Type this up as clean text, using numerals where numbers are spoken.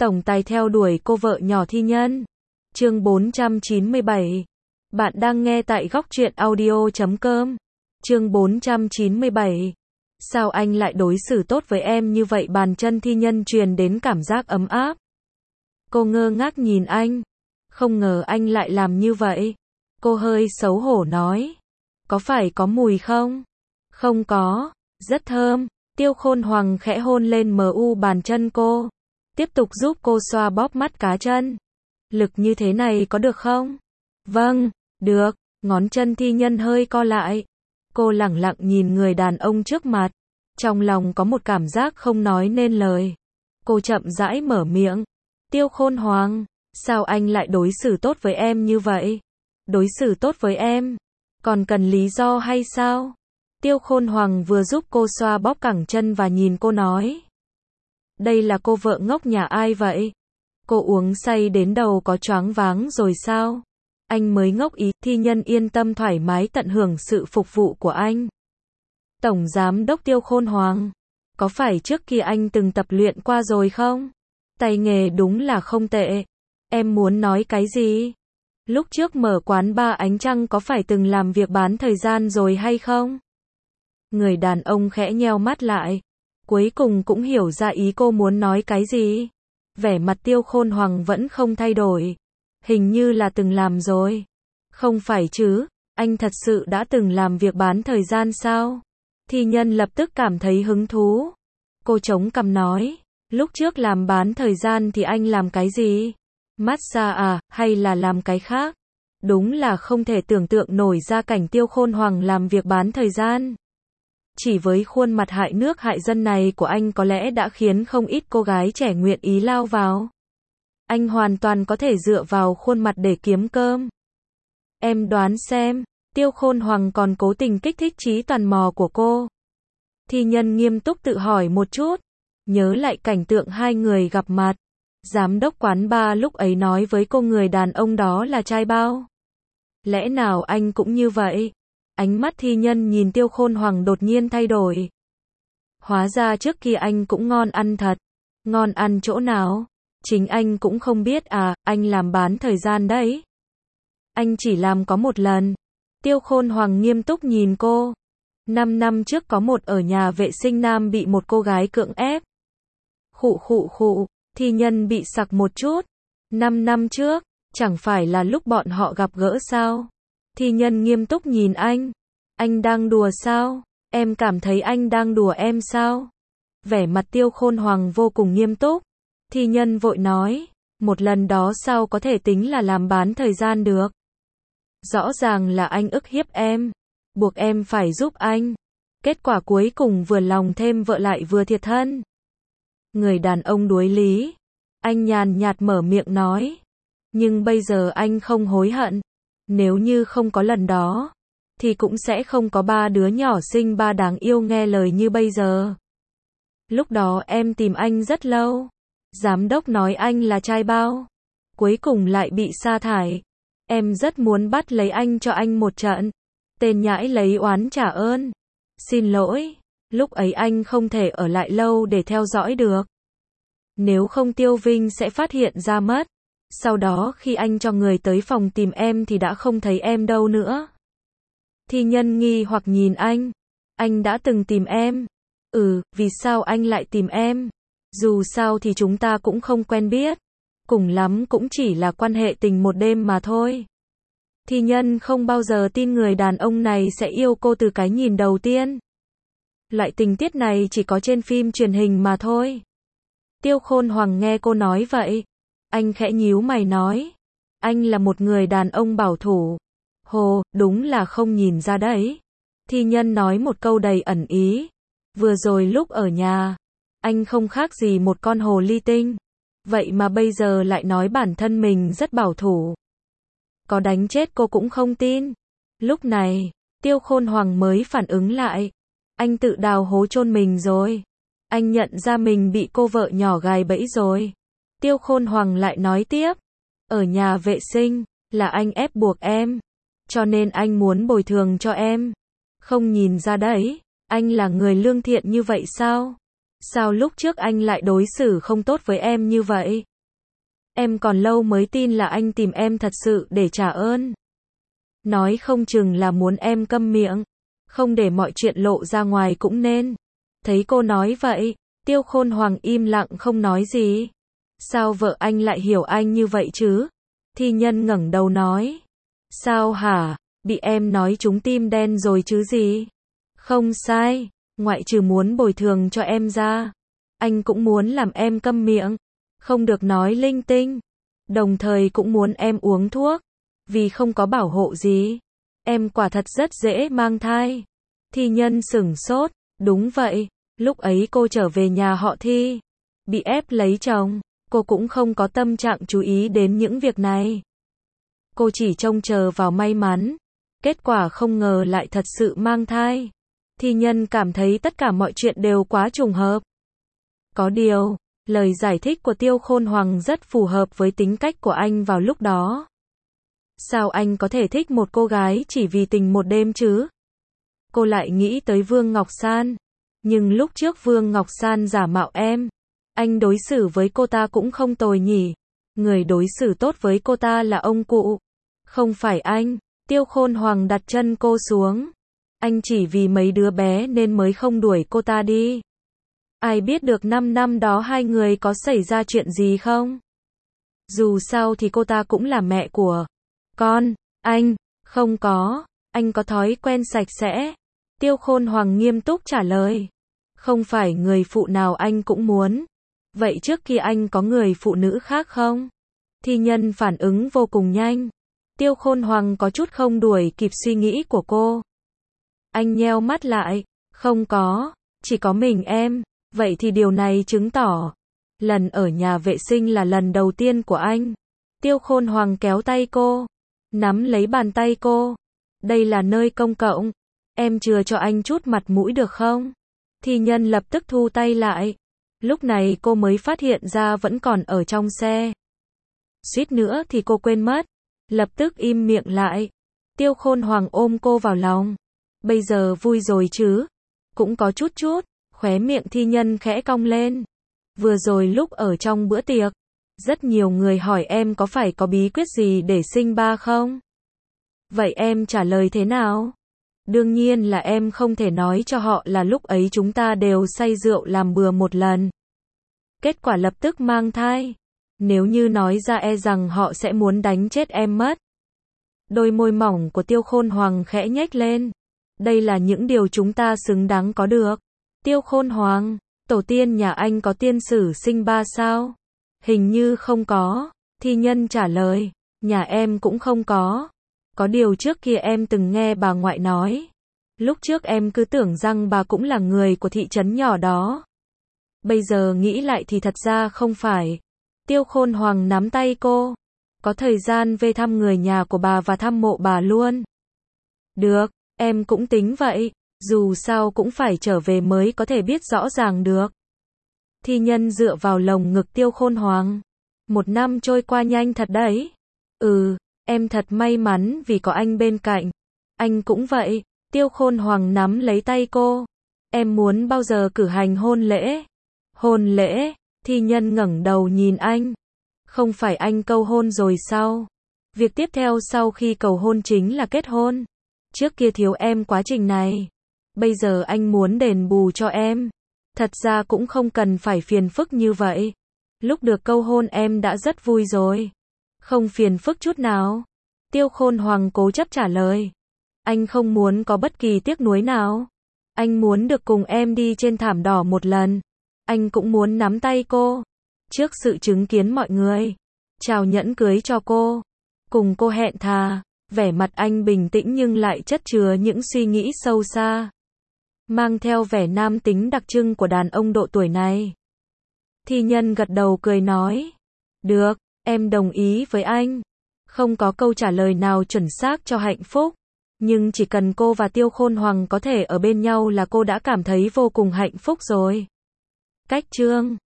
Tổng tài theo đuổi cô vợ nhỏ Thi Nhân. Chương 497. Bạn đang nghe tại góc truyện audio.com. Chương 497. Sao anh lại đối xử tốt với em như vậy? Bàn chân Thi Nhân truyền đến cảm giác ấm áp. Cô ngơ ngác nhìn anh. Không ngờ anh lại làm như vậy. Cô hơi xấu hổ nói. Có phải có mùi không? Không có, rất thơm. Tiêu Khôn Hoàng khẽ hôn lên bàn chân cô. Tiếp tục giúp cô xoa bóp mắt cá chân. Lực như thế này có được không? Vâng, được. Ngón chân Thi Nhân hơi co lại. Cô lẳng lặng nhìn người đàn ông trước mặt. Trong lòng có một cảm giác không nói nên lời. Cô chậm rãi mở miệng. Tiêu Khôn Hoàng, sao anh lại đối xử tốt với em như vậy? Đối xử tốt với em? Còn cần lý do hay sao? Tiêu Khôn Hoàng vừa giúp cô xoa bóp cẳng chân và nhìn cô nói. Đây là cô vợ ngốc nhà ai vậy? Cô uống say đến đầu có choáng váng rồi sao? Anh mới ngốc ý. Thi Nhân yên tâm thoải mái tận hưởng sự phục vụ của anh. Tổng Giám đốc Tiêu Khôn Hoàng, có phải trước kia anh từng tập luyện qua rồi không? Tay nghề đúng là không tệ. Em muốn nói cái gì? Lúc trước mở quán bar Ánh Trăng có phải từng làm việc bán thời gian rồi hay không? Người đàn ông khẽ nheo mắt lại. Cuối cùng cũng hiểu ra ý cô muốn nói cái gì. Vẻ mặt Tiêu Khôn Hoàng vẫn không thay đổi. Hình như là từng làm rồi. Không phải chứ, anh thật sự đã từng làm việc bán thời gian sao? Thi Nhân lập tức cảm thấy hứng thú. Cô chống cằm nói, lúc trước làm bán thời gian thì anh làm cái gì? Massage à, hay là làm cái khác? Đúng là không thể tưởng tượng nổi ra cảnh Tiêu Khôn Hoàng làm việc bán thời gian. Chỉ với khuôn mặt hại nước hại dân này của anh có lẽ đã khiến không ít cô gái trẻ nguyện ý lao vào. Anh hoàn toàn có thể dựa vào khuôn mặt để kiếm cơm. Em đoán xem, Tiêu Khôn Hoàng còn cố tình kích thích trí tò mò của cô. Thi Nhân nghiêm túc tự hỏi một chút, nhớ lại cảnh tượng hai người gặp mặt. Giám đốc quán bar lúc ấy nói với cô người đàn ông đó là trai bao. Lẽ nào anh cũng như vậy? Ánh mắt Thi Nhân nhìn Tiêu Khôn Hoàng đột nhiên thay đổi. Hóa ra trước kia anh cũng ngon ăn thật. Ngon ăn chỗ nào? Chính anh cũng không biết à, anh làm bán thời gian đấy. Anh chỉ làm có một lần. Tiêu Khôn Hoàng nghiêm túc nhìn cô. 5 năm trước có một ở nhà vệ sinh nam bị một cô gái cưỡng ép. Khụ, Thi Nhân bị sặc một chút. 5 năm trước, chẳng phải là lúc bọn họ gặp gỡ sao? Thi Nhân nghiêm túc nhìn anh. Anh đang đùa sao? Em cảm thấy anh đang đùa em sao? Vẻ mặt Tiêu Khôn Hoàng vô cùng nghiêm túc. Thi Nhân vội nói, một lần đó sao có thể tính là làm bán thời gian được? Rõ ràng là anh ức hiếp em, buộc em phải giúp anh. Kết quả cuối cùng vừa lòng thêm vợ lại vừa thiệt thân. Người đàn ông đuối lý. Anh nhàn nhạt mở miệng nói. Nhưng bây giờ anh không hối hận. Nếu như không có lần đó, thì cũng sẽ không có 3 đứa nhỏ xinh 3 đáng yêu nghe lời như bây giờ. Lúc đó em tìm anh rất lâu. Giám đốc nói anh là trai bao. Cuối cùng lại bị sa thải. Em rất muốn bắt lấy anh cho anh một trận. Tên nhãi lấy oán trả ơn. Xin lỗi, lúc ấy anh không thể ở lại lâu để theo dõi được. Nếu không Tiêu Vinh sẽ phát hiện ra mất. Sau đó khi anh cho người tới phòng tìm em thì đã không thấy em đâu nữa. Thi Nhân nghi hoặc nhìn anh. Anh đã từng tìm em. Vì sao anh lại tìm em? Dù sao thì chúng ta cũng không quen biết. Cùng lắm cũng chỉ là quan hệ tình một đêm mà thôi. Thi Nhân không bao giờ tin người đàn ông này sẽ yêu cô từ cái nhìn đầu tiên. Loại tình tiết này chỉ có trên phim truyền hình mà thôi. Tiêu Khôn Hoàng nghe cô nói vậy. Anh khẽ nhíu mày nói. Anh là một người đàn ông bảo thủ. Hồ, đúng là không nhìn ra đấy. Thi Nhân nói một câu đầy ẩn ý. Vừa rồi lúc ở nhà, anh không khác gì một con hồ ly tinh. Vậy mà bây giờ lại nói bản thân mình rất bảo thủ. Có đánh chết cô cũng không tin. Lúc này, Tiêu Khôn Hoàng mới phản ứng lại. Anh tự đào hố chôn mình rồi. Anh nhận ra mình bị cô vợ nhỏ gài bẫy rồi. Tiêu Khôn Hoàng lại nói tiếp. Ở nhà vệ sinh, là anh ép buộc em. Cho nên anh muốn bồi thường cho em. Không nhìn ra đấy, anh là người lương thiện như vậy sao? Sao lúc trước anh lại đối xử không tốt với em như vậy? Em còn lâu mới tin là anh tìm em thật sự để trả ơn. Nói không chừng là muốn em câm miệng, không để mọi chuyện lộ ra ngoài cũng nên. Thấy cô nói vậy, Tiêu Khôn Hoàng im lặng không nói gì. Sao vợ anh lại hiểu anh như vậy chứ? Thi Nhân ngẩng đầu nói. Sao hả? Bị em nói trúng tim đen rồi chứ gì? Không sai, ngoại trừ muốn bồi thường cho em ra, anh cũng muốn làm em câm miệng, không được nói linh tinh. Đồng thời cũng muốn em uống thuốc, vì không có bảo hộ gì. Em quả thật rất dễ mang thai. Thi Nhân sửng sốt, đúng vậy, lúc ấy cô trở về nhà họ Thi, bị ép lấy chồng, cô cũng không có tâm trạng chú ý đến những việc này. Cô chỉ trông chờ vào may mắn, kết quả không ngờ lại thật sự mang thai. Thi Nhân cảm thấy tất cả mọi chuyện đều quá trùng hợp. Có điều, lời giải thích của Tiêu Khôn Hoàng rất phù hợp với tính cách của anh vào lúc đó. Sao anh có thể thích một cô gái chỉ vì tình một đêm chứ? Cô lại nghĩ tới Vương Ngọc San. Nhưng lúc trước Vương Ngọc San giả mạo em, anh đối xử với cô ta cũng không tồi nhỉ. Người đối xử tốt với cô ta là ông cụ, không phải anh. Tiêu Khôn Hoàng đặt chân cô xuống. Anh chỉ vì mấy đứa bé nên mới không đuổi cô ta đi. Ai biết được 5 năm đó hai người có xảy ra chuyện gì không? Dù sao thì cô ta cũng là mẹ của con anh. Không có, anh có thói quen sạch sẽ. Tiêu Khôn Hoàng nghiêm túc trả lời. Không phải người phụ nào anh cũng muốn. Vậy trước kia anh có người phụ nữ khác không? Thi Nhân phản ứng vô cùng nhanh. Tiêu Khôn Hoàng có chút không đuổi kịp suy nghĩ của cô. Anh nheo mắt lại. Không có, chỉ có mình em. Vậy thì điều này chứng tỏ, lần ở nhà vệ sinh là lần đầu tiên của anh. Tiêu Khôn Hoàng kéo tay cô, nắm lấy bàn tay cô. Đây là nơi công cộng, em chừa cho anh chút mặt mũi được không? Thi Nhân lập tức thu tay lại. Lúc này cô mới phát hiện ra vẫn còn ở trong xe. Suýt nữa thì cô quên mất, lập tức im miệng lại. Tiêu Khôn Hoàng ôm cô vào lòng. Bây giờ vui rồi chứ? Cũng có chút chút. Khóe miệng Thi Nhân khẽ cong lên. Vừa rồi lúc ở trong bữa tiệc, rất nhiều người hỏi em có phải có bí quyết gì để sinh ba không? Vậy em trả lời thế nào? Đương nhiên là em không thể nói cho họ là lúc ấy chúng ta đều say rượu làm bừa một lần. Kết quả lập tức mang thai. Nếu như nói ra e rằng họ sẽ muốn đánh chết em mất. Đôi môi mỏng của Tiêu Khôn Hoàng khẽ nhếch lên. Đây là những điều chúng ta xứng đáng có được. Tiêu Khôn Hoàng, tổ tiên nhà anh có tiên sử sinh ba sao? Hình như không có. Thi Nhân trả lời, nhà em cũng không có. Có điều trước kia em từng nghe bà ngoại nói. Lúc trước em cứ tưởng rằng bà cũng là người của thị trấn nhỏ đó. Bây giờ nghĩ lại thì thật ra không phải. Tiêu Khôn Hoàng nắm tay cô. Có thời gian về thăm người nhà của bà và thăm mộ bà luôn. Được, em cũng tính vậy. Dù sao cũng phải trở về mới có thể biết rõ ràng được. Thi Nhân dựa vào lồng ngực Tiêu Khôn Hoàng. 1 năm trôi qua nhanh thật đấy. Em thật may mắn vì có anh bên cạnh. Anh cũng vậy. Tiêu Khôn Hoàng nắm lấy tay cô. Em muốn bao giờ cử hành hôn lễ? Hôn lễ? Thi Nhân ngẩng đầu nhìn anh. Không phải anh cầu hôn rồi sao? Việc tiếp theo sau khi cầu hôn chính là kết hôn. Trước kia thiếu em quá trình này. Bây giờ anh muốn đền bù cho em. Thật ra cũng không cần phải phiền phức như vậy. Lúc được cầu hôn em đã rất vui rồi. Không phiền phức chút nào. Tiêu Khôn Hoàng cố chấp trả lời. Anh không muốn có bất kỳ tiếc nuối nào. Anh muốn được cùng em đi trên thảm đỏ một lần. Anh cũng muốn nắm tay cô. Trước sự chứng kiến mọi người. Chào nhẫn cưới cho cô. Cùng cô hẹn thà. Vẻ mặt anh bình tĩnh nhưng lại chất chứa những suy nghĩ sâu xa. Mang theo vẻ nam tính đặc trưng của đàn ông độ tuổi này. Thi Nhân gật đầu cười nói. Được, em đồng ý với anh. Không có câu trả lời nào chuẩn xác cho hạnh phúc. Nhưng chỉ cần cô và Tiêu Khôn Hoàng có thể ở bên nhau là cô đã cảm thấy vô cùng hạnh phúc rồi. Cách chương